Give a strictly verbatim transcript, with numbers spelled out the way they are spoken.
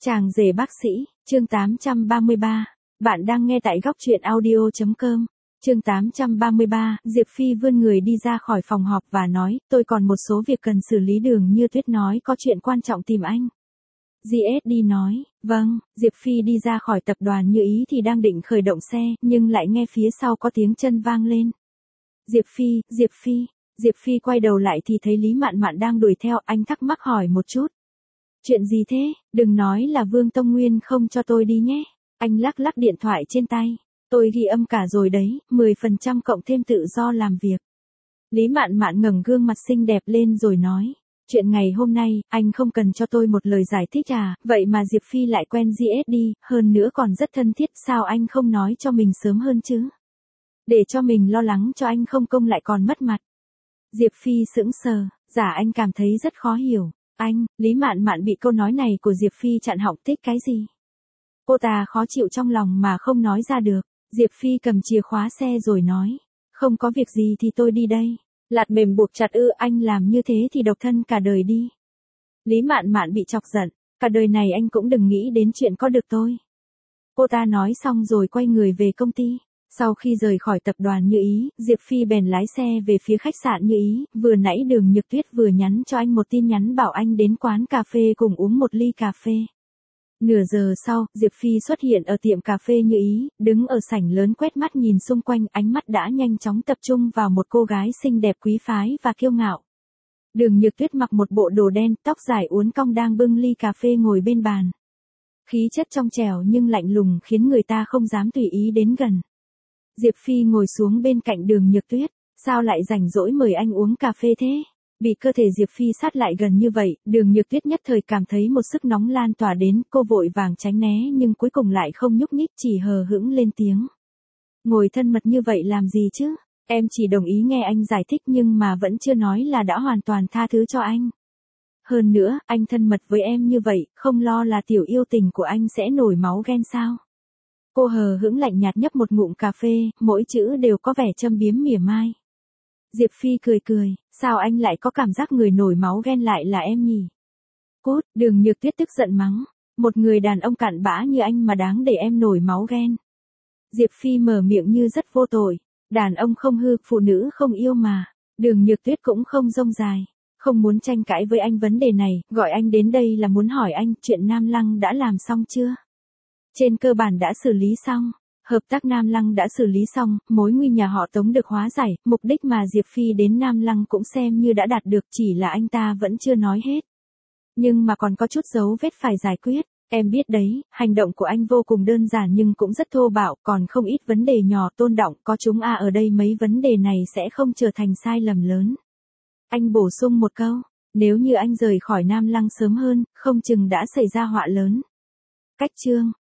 Chàng rể bác sĩ, chương tám trăm ba mươi ba. Bạn đang nghe tại góc truyện audio chấm com. Chương tám trăm ba mươi ba, Diệp Phi vươn người đi ra khỏi phòng họp và nói, tôi còn một số việc cần xử lý. Đường Như Tuyết nói có chuyện quan trọng tìm anh. giê ét đê nói, vâng. Diệp Phi đi ra khỏi tập đoàn Như Ý thì đang định khởi động xe, nhưng lại nghe phía sau có tiếng chân vang lên. Diệp Phi, Diệp Phi. Diệp Phi quay đầu lại thì thấy Lý Mạn Mạn đang đuổi theo, anh thắc mắc hỏi một chút. Chuyện gì thế, đừng nói là Vương Tông Nguyên không cho tôi đi nhé. Anh lắc lắc điện thoại trên tay. Tôi ghi âm cả rồi đấy, mười phần trăm cộng thêm tự do làm việc. Lý Mạn Mạn ngẩng gương mặt xinh đẹp lên rồi nói. Chuyện ngày hôm nay, anh không cần cho tôi một lời giải thích à, vậy mà Diệp Phi lại quen giê ét đê, hơn nữa còn rất thân thiết, sao anh không nói cho mình sớm hơn chứ? Để cho mình lo lắng cho anh không công lại còn mất mặt. Diệp Phi sững sờ, giả anh cảm thấy rất khó hiểu. Anh, Lý Mạn Mạn bị câu nói này của Diệp Phi chặn họng, thích cái gì? Cô ta khó chịu trong lòng mà không nói ra được. Diệp Phi cầm chìa khóa xe rồi nói. Không có việc gì thì tôi đi đây. Lạt mềm buộc chặt ư, anh làm như thế thì độc thân cả đời đi. Lý Mạn Mạn bị chọc giận. Cả đời này anh cũng đừng nghĩ đến chuyện có được tôi. Cô ta nói xong rồi quay người về công ty. Sau khi rời khỏi tập đoàn Như Ý, Diệp Phi bèn lái xe về phía khách sạn Như Ý, vừa nãy Đường Nhược Tuyết vừa nhắn cho anh một tin nhắn bảo anh đến quán cà phê cùng uống một ly cà phê. Nửa giờ sau, Diệp Phi xuất hiện ở tiệm cà phê Như Ý, đứng ở sảnh lớn quét mắt nhìn xung quanh, ánh mắt đã nhanh chóng tập trung vào một cô gái xinh đẹp quý phái và kiêu ngạo. Đường Nhược Tuyết mặc một bộ đồ đen, tóc dài uốn cong đang bưng ly cà phê ngồi bên bàn. Khí chất trong trẻo nhưng lạnh lùng khiến người ta không dám tùy ý đến gần. Diệp Phi ngồi xuống bên cạnh Đường Nhược Tuyết, sao lại rảnh rỗi mời anh uống cà phê thế? Bị cơ thể Diệp Phi sát lại gần như vậy, Đường Nhược Tuyết nhất thời cảm thấy một sức nóng lan tỏa đến, cô vội vàng tránh né nhưng cuối cùng lại không nhúc nhích, chỉ hờ hững lên tiếng. Ngồi thân mật như vậy làm gì chứ? Em chỉ đồng ý nghe anh giải thích nhưng mà vẫn chưa nói là đã hoàn toàn tha thứ cho anh. Hơn nữa, anh thân mật với em như vậy, không lo là tiểu yêu tình của anh sẽ nổi máu ghen sao? Cô hờ hững lạnh nhạt nhấp một ngụm cà phê, mỗi chữ đều có vẻ châm biếm mỉa mai. Diệp Phi cười cười, sao anh lại có cảm giác người nổi máu ghen lại là em nhỉ? Cút, Đường Nhược Tuyết tức giận mắng, một người đàn ông cặn bã như anh mà đáng để em nổi máu ghen. Diệp Phi mở miệng như rất vô tội, đàn ông không hư, phụ nữ không yêu mà. Đường Nhược Tuyết cũng không rông dài, không muốn tranh cãi với anh vấn đề này, gọi anh đến đây là muốn hỏi anh chuyện Nam Lăng đã làm xong chưa? Trên cơ bản đã xử lý xong, hợp tác Nam Lăng đã xử lý xong, mối nguy nhà họ Tống được hóa giải, mục đích mà Diệp Phi đến Nam Lăng cũng xem như đã đạt được, chỉ là anh ta vẫn chưa nói hết. Nhưng mà còn có chút dấu vết phải giải quyết, em biết đấy, hành động của anh vô cùng đơn giản nhưng cũng rất thô bạo, còn không ít vấn đề nhỏ tôn đọng, có chúng a ở đây mấy vấn đề này sẽ không trở thành sai lầm lớn. Anh bổ sung một câu, nếu như anh rời khỏi Nam Lăng sớm hơn, không chừng đã xảy ra họa lớn. Cách chương